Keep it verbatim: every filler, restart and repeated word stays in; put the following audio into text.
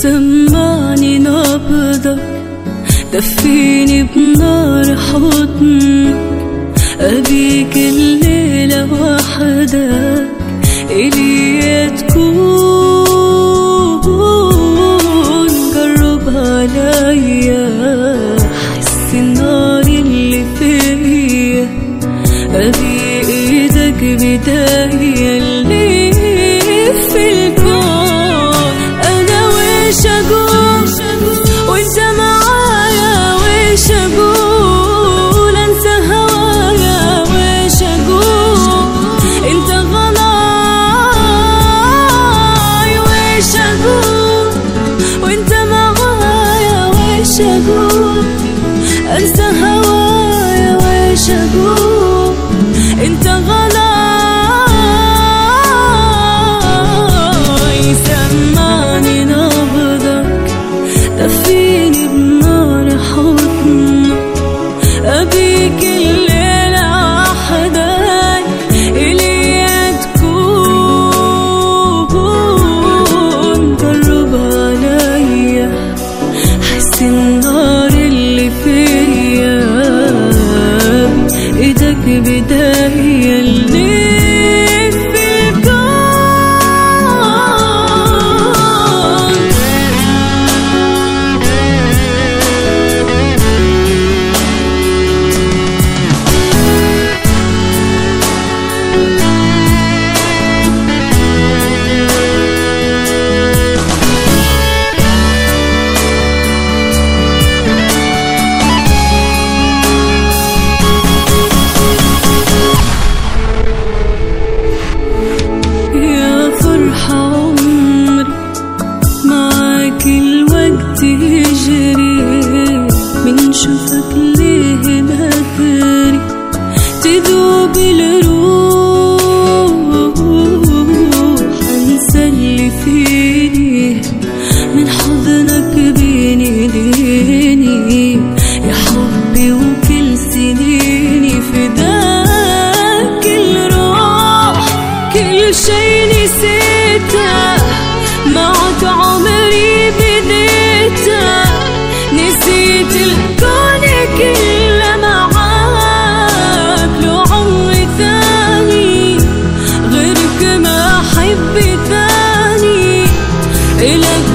سمعني نبضك، دفيني بنار حضنك، أبيك الليلة وحدك إلي تكون. قرب عليا حس النار اللي فيا، أبي إيدك بداية اللي في الكون. أنا ويش أقول وإنت معايا، ويش أقول أنسى هوايا، ويش أقول أنت غلاي، ويش أقول وإنت معايا، ويش أقول أنسى هوايا، ويش أقول أنت غلاي. سمعني نبضك، دفيني بنار حضنك، أبيك الليلة وحدك إلي تكون. قرب عليا حس النار اللي فيا، إيدك بداية اللي يجري من شوفك ليه ما تدري، تذوب الروح انسى اللي فيني، من حضنك بيني ديني يا حبي، وكل سنيني فداك الروح. كل شي نسيته معك عمري بديته، نسيت الكون كله معاك، لو عمري ثاني غيرك ما أحب ثاني إلك.